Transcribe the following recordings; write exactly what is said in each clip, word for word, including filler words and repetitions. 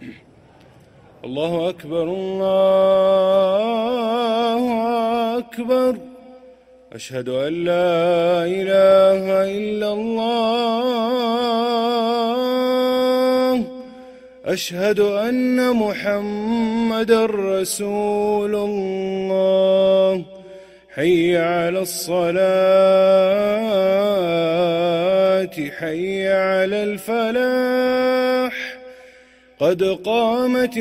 الله أكبر الله أكبر. أشهد أن لا إله إلا الله. أشهد أن محمدًا رسول الله. حي على الصلاة حي على الفلاح. قد قامت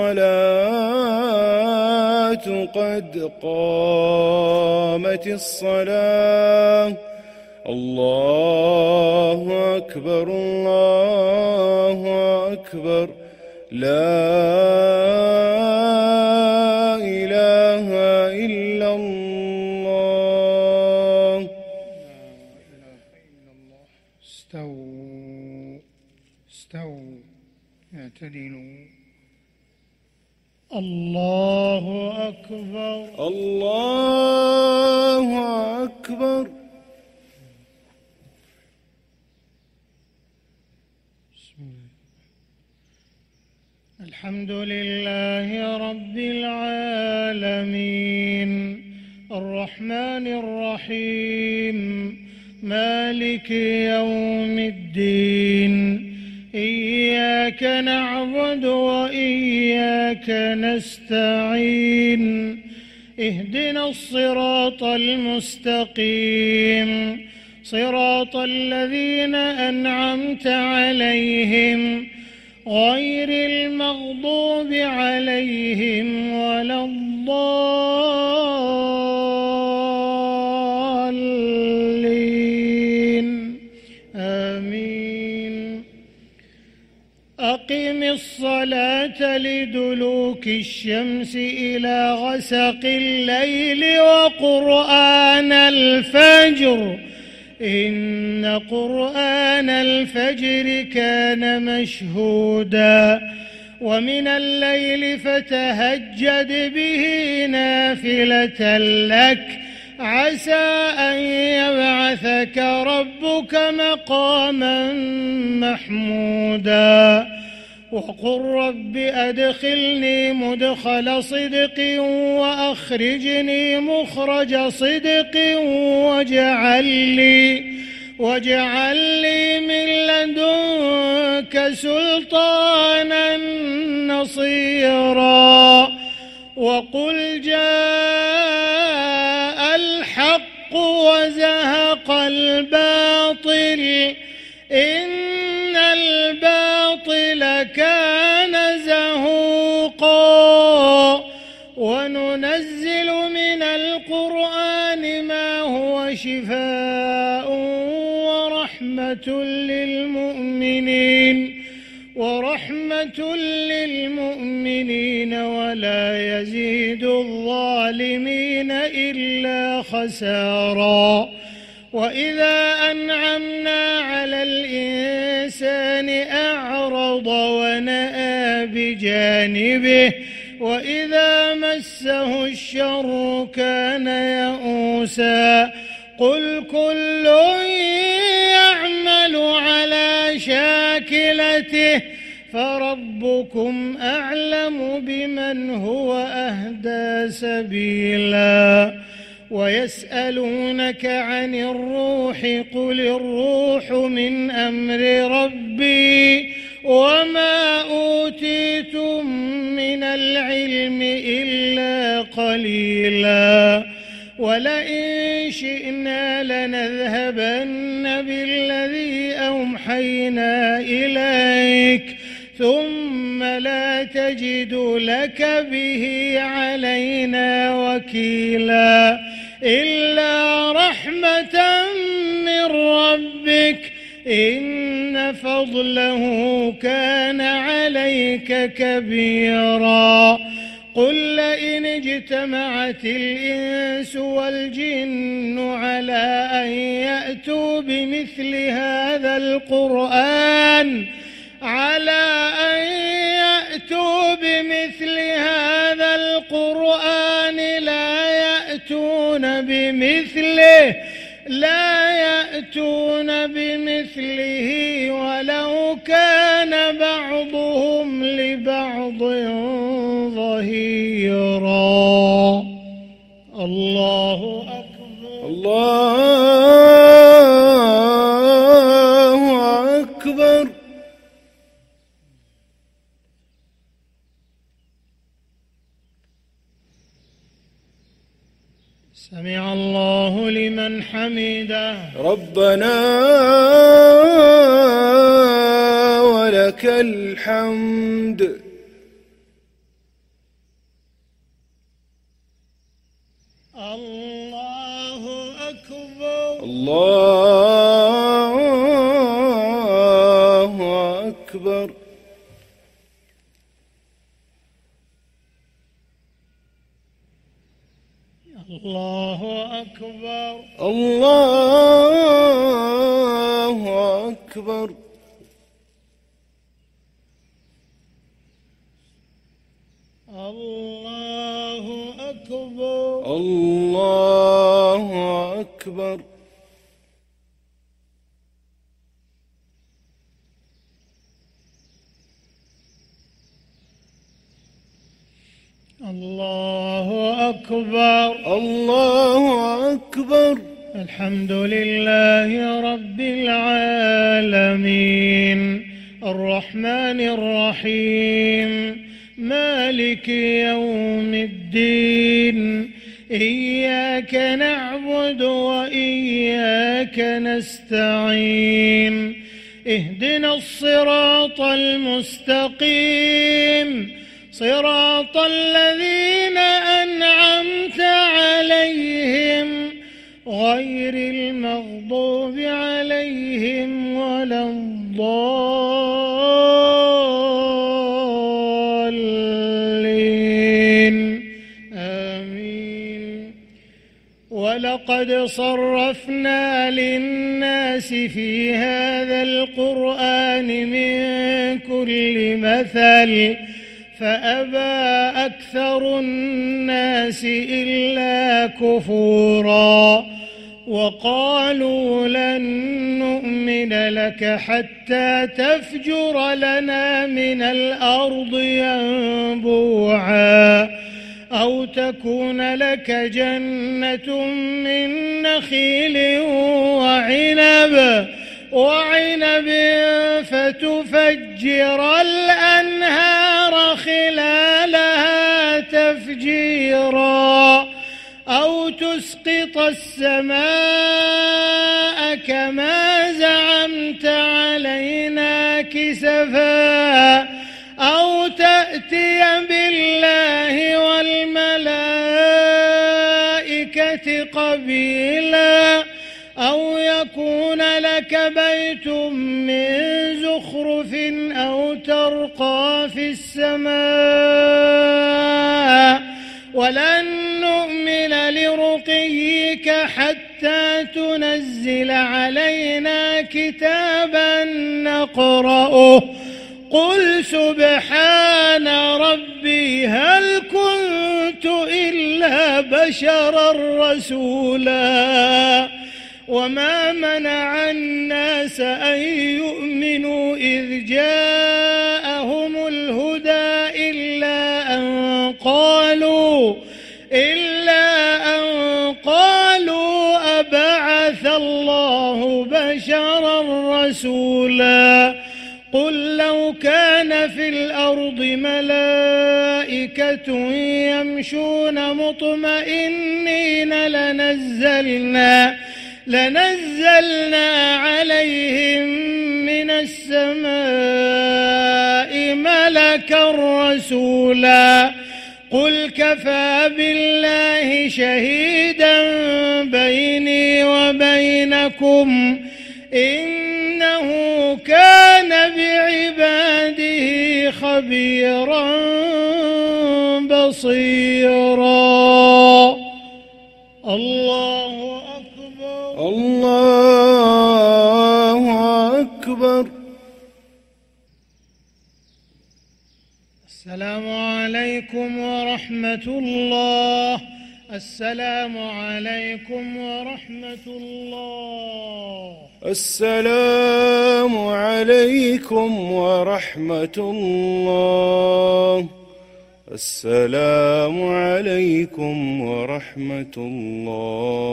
الصلاة قد قامت الصلاة. الله أكبر الله أكبر. لا إله إلا الله. استووا استووا اعتدلوا. الله أكبر الله أكبر. الحمد لله رب العالمين الرحمن الرحيم مالك يوم الدين. إياك نعبد وإياك نستعين. اهدنا الصراط المستقيم صراط الذين أنعمت عليهم غير المغضوب عليهم ولا الضالين. آمين. أقم الصلاة لدلوك الشمس إلى غسق الليل وقرآن الفجر إن قرآن الفجر كان مشهودا. ومن الليل فتهجد به نافلة لك عسى أن يبعثك ربك مقاما محمودا. وقل رب أدخلني مدخل صدق وأخرجني مخرج صدق واجعل لي واجعل لي من لدنك سلطانا نصيرا. وقل جاء الحق وزهق الباطل إن الباطل كان زهوقا. وننزل من القرآن ما هو شفاء ورحمة للمؤمنين ورحمة للمؤمنين ولا يزيد الظالمين إلا خسارا. وإذا أنعمنا على الإنسان أعرض ونأى بجانبه وإذا مسه الشر كان يئوسا. قل كل يعمل على شاكلته فربكم أعلم بمن هو أهدى سبيلا. ويسألونك عن الروح قل الروح من أمر ربي وما أوتيتم من العلم إلا قليلا. ولئن شئنا لنذهبن بالذي أوحينا إليك ثم لا تجد لك به علينا وكيلا إلا رحمة من ربك إن فضله كان عليك كبيرا. قل لئن اجتمعت الإنس والجن على أن يأتوا بمثل هذا القرآن على أن يأتوا بمثل هذا القرآن لا يأتون بمثله لا يأتون بمثله ولو كان بعضهم لبعض سمع الله لمن حمده. ربنا ولك الحمد. الله أكبر. الله أكبر. الله أكبر. الله أكبر. الله أكبر. الله أكبر. الله أكبر. الله أكبر. الحمد لله رب العالمين الرحمن الرحيم مالك يوم الدين إياك نعبد وإياك نستعين اهدنا الصراط المستقيم صراط الذين أنعمت عليهم غير المغضوب عليهم ولا الضالين آمين. ولقد صرفنا للناس في هذا القرآن من كل مثل فأبى أكثر الناس إلا كفورا وقالوا لن نؤمن لك حتى تفجر لنا من الأرض ينبوعا أو تكون لك جنة من نخيل وعنب وعنب فتفجر الأنهار خلالها تفجيرا أو تسقط السماء كما زعمت علينا كسفا أو تأتي بالله والملائكة قبيلا أو يكون لك بيت من زخرف أو ترقى في السماء ولن نؤمن لرقيك حتى تنزل علينا كتابا نقرأه قل سبحان ربي هل كنت إلا بشرا رسولا وما منع الناس أن يؤمنوا إذ جاءهم الهدى إلا أن قالوا إلا أن قالوا أبعث الله بشرا رسولا قل لو كان في الأرض ملائكة يمشون مطمئنين لنزلنا لنزلنا عليهم من السماء ملكا رسولا قل كفى بالله شهيدا بيني وبينكم إنه كان بعباده خبيرا بصيرا. الله أكبر. الله أكبر. السلام عليكم ورحمة الله. السلام عليكم ورحمة الله. السلام عليكم ورحمة الله. السلام عليكم ورحمة الله.